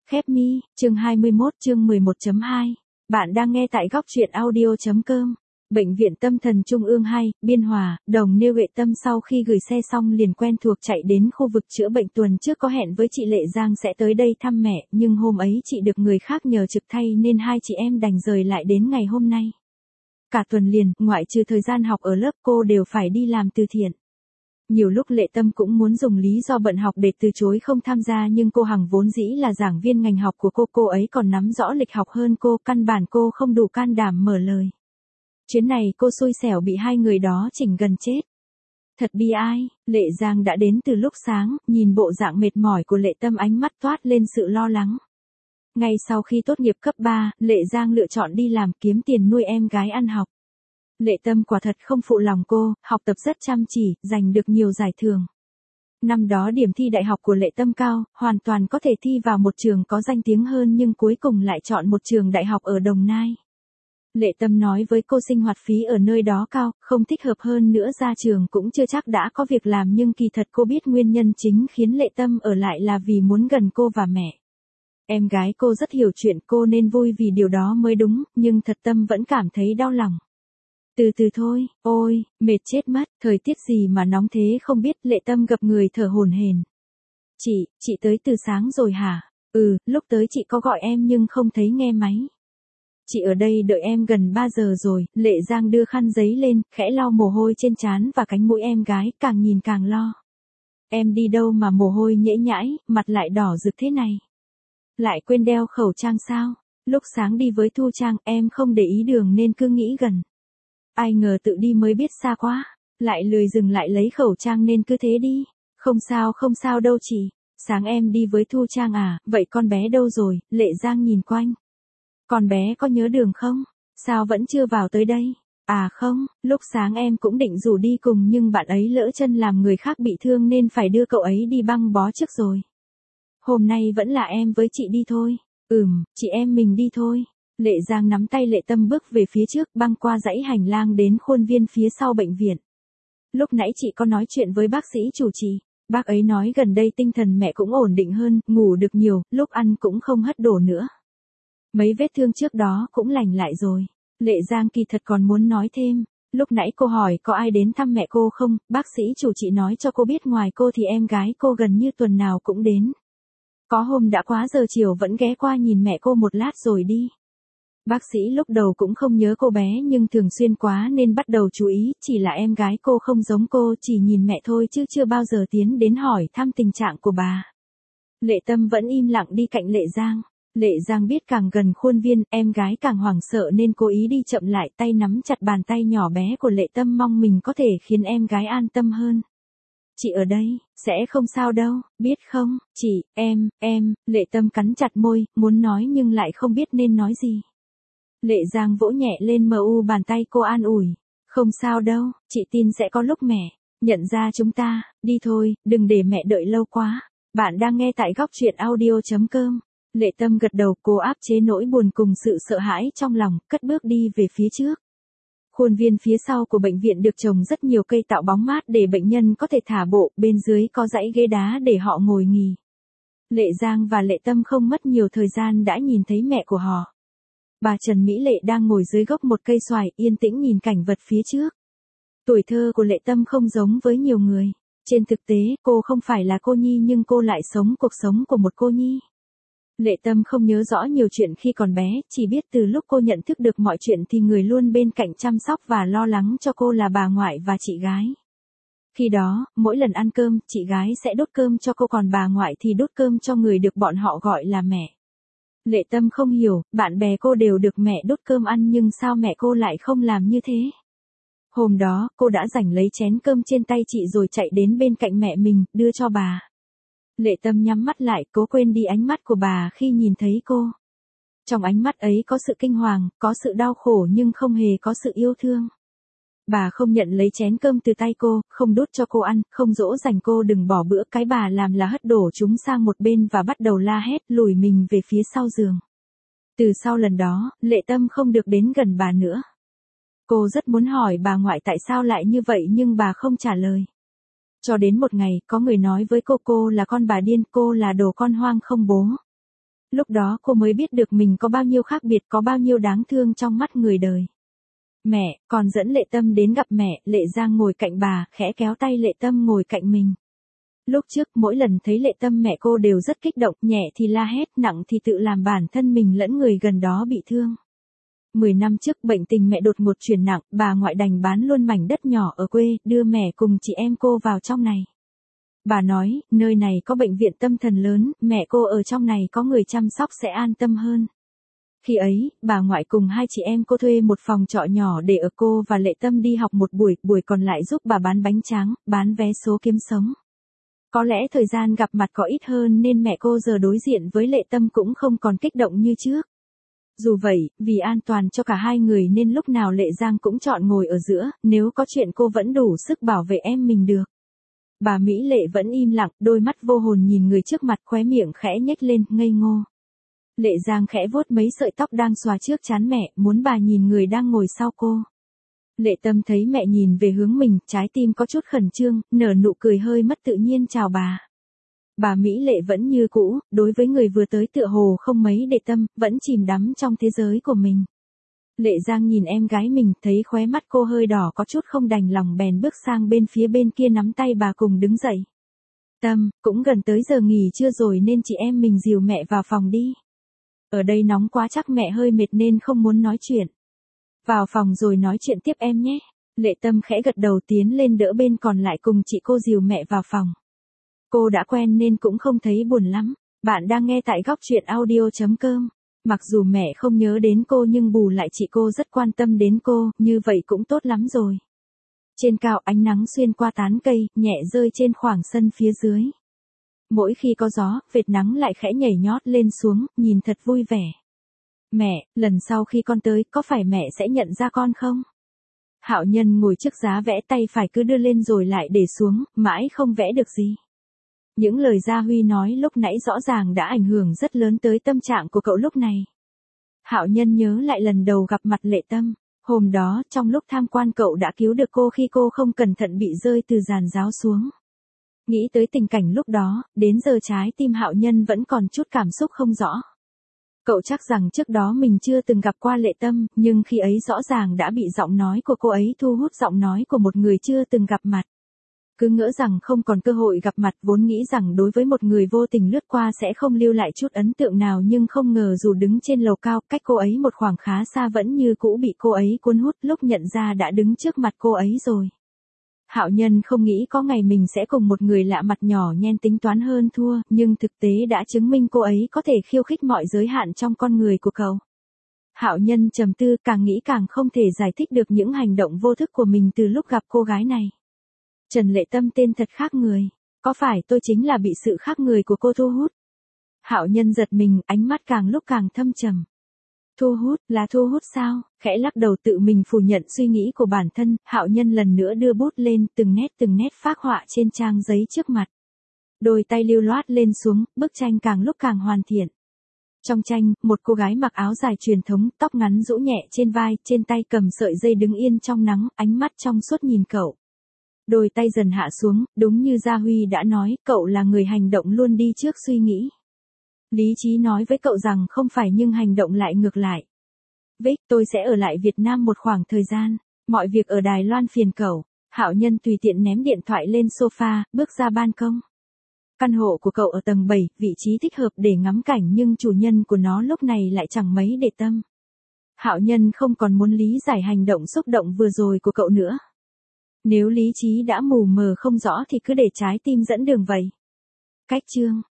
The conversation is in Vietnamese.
Khép mi, chương 21 chương 11.2. Bạn đang nghe tại góc truyện audio.com. Bệnh viện Tâm thần Trung ương 2, Biên Hòa, Đồng Nêu Huệ Tâm sau khi gửi xe xong liền quen thuộc chạy đến khu vực chữa bệnh. Tuần trước có hẹn với chị Lệ Giang sẽ tới đây thăm mẹ, nhưng hôm ấy chị được người khác nhờ trực thay nên hai chị em đành rời lại đến ngày hôm nay. Cả tuần liền, ngoại trừ thời gian học ở lớp, cô đều phải đi làm từ thiện. Nhiều lúc Lệ Tâm cũng muốn dùng lý do bận học để từ chối không tham gia, nhưng cô Hằng vốn dĩ là giảng viên ngành học của cô ấy còn nắm rõ lịch học hơn cô, căn bản cô không đủ can đảm mở lời. Chuyến này cô xui xẻo bị hai người đó chỉnh gần chết. Thật bi ai, Lệ Giang đã đến từ lúc sáng, nhìn bộ dạng mệt mỏi của Lệ Tâm ánh mắt toát lên sự lo lắng. Ngay sau khi tốt nghiệp cấp 3, Lệ Giang lựa chọn đi làm kiếm tiền nuôi em gái ăn học. Lệ Tâm quả thật không phụ lòng cô, học tập rất chăm chỉ, giành được nhiều giải thưởng. Năm đó điểm thi đại học của Lệ Tâm cao, hoàn toàn có thể thi vào một trường có danh tiếng hơn, nhưng cuối cùng lại chọn một trường đại học ở Đồng Nai. Lệ Tâm nói với cô sinh hoạt phí ở nơi đó cao, không thích hợp, hơn nữa ra trường cũng chưa chắc đã có việc làm, nhưng kỳ thật cô biết nguyên nhân chính khiến Lệ Tâm ở lại là vì muốn gần cô và mẹ. Em gái cô rất hiểu chuyện, cô nên vui vì điều đó mới đúng, nhưng thật Tâm vẫn cảm thấy đau lòng. Từ từ thôi, ôi, mệt chết mất, thời tiết gì mà nóng thế không biết. Lệ Tâm gập người thở hổn hển. Chị tới từ sáng rồi hả? Lúc tới chị có gọi em nhưng không thấy nghe máy. Chị ở đây đợi em gần 3 giờ rồi. Lệ Giang đưa khăn giấy lên, khẽ lau mồ hôi trên trán và cánh mũi em gái, càng nhìn càng lo. Em đi đâu mà mồ hôi nhễ nhãi, mặt lại đỏ rực thế này? Lại quên đeo khẩu trang sao? Lúc sáng đi với Thu Trang, em không để ý đường nên cứ nghĩ gần. Ai ngờ tự đi mới biết xa quá, lại lười dừng lại lấy khẩu trang nên cứ thế đi. Không sao đâu chị. Sáng em đi với Thu Trang à, vậy con bé đâu rồi? Lệ Giang nhìn quanh. Con bé có nhớ đường không? Sao vẫn chưa vào tới đây? À không, lúc sáng em cũng định rủ đi cùng nhưng bạn ấy lỡ chân làm người khác bị thương nên phải đưa cậu ấy đi băng bó trước rồi. Hôm nay vẫn là em với chị đi thôi. Chị em mình đi thôi. Lệ Giang nắm tay Lệ Tâm bước về phía trước, băng qua dãy hành lang đến khuôn viên phía sau bệnh viện. Lúc nãy chị có nói chuyện với bác sĩ chủ trì. Bác ấy nói gần đây tinh thần mẹ cũng ổn định hơn, ngủ được nhiều, lúc ăn cũng không hất đổ nữa. Mấy vết thương trước đó cũng lành lại rồi. Lệ Giang kỳ thật còn muốn nói thêm. Lúc nãy cô hỏi có ai đến thăm mẹ cô không, bác sĩ chủ trị nói cho cô biết ngoài cô thì em gái cô gần như tuần nào cũng đến. Có hôm đã quá giờ chiều vẫn ghé qua nhìn mẹ cô một lát rồi đi. Bác sĩ lúc đầu cũng không nhớ cô bé nhưng thường xuyên quá nên bắt đầu chú ý, chỉ là em gái cô không giống cô, chỉ nhìn mẹ thôi chứ chưa bao giờ tiến đến hỏi thăm tình trạng của bà. Lệ Tâm vẫn im lặng đi cạnh Lệ Giang. Lệ Giang biết càng gần khuôn viên, em gái càng hoảng sợ nên cố ý đi chậm lại, tay nắm chặt bàn tay nhỏ bé của Lệ Tâm, mong mình có thể khiến em gái an tâm hơn. Chị ở đây, sẽ không sao đâu, biết không? Chị, em, Lệ Tâm cắn chặt môi, muốn nói nhưng lại không biết nên nói gì. Lệ Giang vỗ nhẹ lên bàn tay cô an ủi. Không sao đâu, chị tin sẽ có lúc mẹ nhận ra chúng ta. Đi thôi, đừng để mẹ đợi lâu quá. Bạn đang nghe tại góc truyện audio.com. Lệ Tâm gật đầu, cô áp chế nỗi buồn cùng sự sợ hãi trong lòng, cất bước đi về phía trước. Khuôn viên phía sau của bệnh viện được trồng rất nhiều cây tạo bóng mát để bệnh nhân có thể thả bộ, bên dưới có dãy ghế đá để họ ngồi nghỉ. Lệ Giang và Lệ Tâm không mất nhiều thời gian đã nhìn thấy mẹ của họ. Bà Trần Mỹ Lệ đang ngồi dưới gốc một cây xoài, yên tĩnh nhìn cảnh vật phía trước. Tuổi thơ của Lệ Tâm không giống với nhiều người. Trên thực tế, cô không phải là cô nhi nhưng cô lại sống cuộc sống của một cô nhi. Lệ Tâm không nhớ rõ nhiều chuyện khi còn bé, chỉ biết từ lúc cô nhận thức được mọi chuyện thì người luôn bên cạnh chăm sóc và lo lắng cho cô là bà ngoại và chị gái. Khi đó, mỗi lần ăn cơm, chị gái sẽ đút cơm cho cô còn bà ngoại thì đút cơm cho người được bọn họ gọi là mẹ. Lệ Tâm không hiểu, bạn bè cô đều được mẹ đút cơm ăn nhưng sao mẹ cô lại không làm như thế? Hôm đó, cô đã giành lấy chén cơm trên tay chị rồi chạy đến bên cạnh mẹ mình, đưa cho bà. Lệ Tâm nhắm mắt lại, cố quên đi ánh mắt của bà khi nhìn thấy cô. Trong ánh mắt ấy có sự kinh hoàng, có sự đau khổ nhưng không hề có sự yêu thương. Bà không nhận lấy chén cơm từ tay cô, không đút cho cô ăn, không dỗ dành cô đừng bỏ bữa, cái bà làm là hất đổ chúng sang một bên và bắt đầu la hét, lùi mình về phía sau giường. Từ sau lần đó, Lệ Tâm không được đến gần bà nữa. Cô rất muốn hỏi bà ngoại tại sao lại như vậy nhưng bà không trả lời. Cho đến một ngày, có người nói với cô là con bà điên, cô là đồ con hoang không bố. Lúc đó cô mới biết được mình có bao nhiêu khác biệt, có bao nhiêu đáng thương trong mắt người đời. Mẹ, còn dẫn Lệ Tâm đến gặp mẹ, Lệ Giang ngồi cạnh bà, khẽ kéo tay Lệ Tâm ngồi cạnh mình. Lúc trước, mỗi lần thấy Lệ Tâm mẹ cô đều rất kích động, nhẹ thì la hét, nặng thì tự làm bản thân mình lẫn người gần đó bị thương. 10 năm trước bệnh tình mẹ đột ngột chuyển nặng, bà ngoại đành bán luôn mảnh đất nhỏ ở quê, đưa mẹ cùng chị em cô vào trong này. Bà nói, nơi này có bệnh viện tâm thần lớn, mẹ cô ở trong này có người chăm sóc sẽ an tâm hơn. Khi ấy, bà ngoại cùng hai chị em cô thuê một phòng trọ nhỏ để ở cô và Lệ Tâm đi học một buổi, buổi còn lại giúp bà bán bánh tráng, bán vé số kiếm sống. Có lẽ thời gian gặp mặt có ít hơn nên mẹ cô giờ đối diện với Lệ Tâm cũng không còn kích động như trước. Dù vậy, vì an toàn cho cả hai người nên lúc nào Lệ Giang cũng chọn ngồi ở giữa, nếu có chuyện cô vẫn đủ sức bảo vệ em mình được. Bà Mỹ Lệ vẫn im lặng, đôi mắt vô hồn nhìn người trước mặt, khóe miệng khẽ nhếch lên, ngây ngô. Lệ Giang khẽ vuốt mấy sợi tóc đang xòa trước trán mẹ, muốn bà nhìn người đang ngồi sau cô. Lệ Tâm thấy mẹ nhìn về hướng mình, trái tim có chút khẩn trương, nở nụ cười hơi mất tự nhiên chào bà. Bà Mỹ Lệ vẫn như cũ, đối với người vừa tới tựa hồ không mấy để tâm, vẫn chìm đắm trong thế giới của mình. Lệ Giang nhìn em gái mình, thấy khóe mắt cô hơi đỏ có chút không đành lòng bèn bước sang bên phía bên kia nắm tay bà cùng đứng dậy. Tâm, cũng gần tới giờ nghỉ trưa rồi nên chị em mình dìu mẹ vào phòng đi. Ở đây nóng quá chắc mẹ hơi mệt nên không muốn nói chuyện. Vào phòng rồi nói chuyện tiếp em nhé. Lệ Tâm khẽ gật đầu tiến lên đỡ bên còn lại cùng chị cô dìu mẹ vào phòng. Cô đã quen nên cũng không thấy buồn lắm. Bạn đang nghe tại góc truyện audio.com. Mặc dù mẹ không nhớ đến cô nhưng bù lại chị cô rất quan tâm đến cô, như vậy cũng tốt lắm rồi. Trên cao ánh nắng xuyên qua tán cây, nhẹ rơi trên khoảng sân phía dưới. Mỗi khi có gió, vệt nắng lại khẽ nhảy nhót lên xuống, nhìn thật vui vẻ. Mẹ, lần sau khi con tới, có phải mẹ sẽ nhận ra con không? Hạo Nhân ngồi trước giá vẽ, tay phải cứ đưa lên rồi lại để xuống, mãi không vẽ được gì. Những lời Gia Huy nói lúc nãy rõ ràng đã ảnh hưởng rất lớn tới tâm trạng của cậu lúc này. Hạo Nhân nhớ lại lần đầu gặp mặt Lệ Tâm. Hôm đó, trong lúc tham quan cậu đã cứu được cô khi cô không cẩn thận bị rơi từ giàn giáo xuống. Nghĩ tới tình cảnh lúc đó, đến giờ trái tim Hạo Nhân vẫn còn chút cảm xúc không rõ. Cậu chắc rằng trước đó mình chưa từng gặp qua Lệ Tâm, nhưng khi ấy rõ ràng đã bị giọng nói của cô ấy thu hút, giọng nói của một người chưa từng gặp mặt. Cứ ngỡ rằng không còn cơ hội gặp mặt, vốn nghĩ rằng đối với một người vô tình lướt qua sẽ không lưu lại chút ấn tượng nào, nhưng không ngờ dù đứng trên lầu cao, cách cô ấy một khoảng khá xa vẫn như cũ bị cô ấy cuốn hút, lúc nhận ra đã đứng trước mặt cô ấy rồi. Hạo Nhân không nghĩ có ngày mình sẽ cùng một người lạ mặt nhỏ nhen tính toán hơn thua, nhưng thực tế đã chứng minh cô ấy có thể khiêu khích mọi giới hạn trong con người của cậu. Hạo Nhân trầm tư, càng nghĩ càng không thể giải thích được những hành động vô thức của mình từ lúc gặp cô gái này. Trần Lệ Tâm tên thật khác người. Có phải tôi chính là bị sự khác người của cô thu hút? Hạo Nhân giật mình, ánh mắt càng lúc càng thâm trầm. Thu hút, là thu hút sao? Khẽ lắc đầu tự mình phủ nhận suy nghĩ của bản thân, Hạo Nhân lần nữa đưa bút lên, từng nét phác họa trên trang giấy trước mặt. Đôi tay lưu loát lên xuống, bức tranh càng lúc càng hoàn thiện. Trong tranh, một cô gái mặc áo dài truyền thống, tóc ngắn rũ nhẹ trên vai, trên tay cầm sợi dây đứng yên trong nắng, ánh mắt trong suốt nhìn cậu. Đôi tay dần hạ xuống, đúng như Gia Huy đã nói, cậu là người hành động luôn đi trước suy nghĩ. Lý trí nói với cậu rằng không phải nhưng hành động lại ngược lại. Vic, tôi sẽ ở lại Việt Nam một khoảng thời gian. Mọi việc ở Đài Loan phiền cậu. Hạo Nhân tùy tiện ném điện thoại lên sofa, bước ra ban công. Căn hộ của cậu ở tầng 7, vị trí thích hợp để ngắm cảnh nhưng chủ nhân của nó lúc này lại chẳng mấy để tâm. Hạo Nhân không còn muốn lý giải hành động xúc động vừa rồi của cậu nữa. Nếu lý trí đã mù mờ không rõ thì cứ để trái tim dẫn đường vậy. Cách chương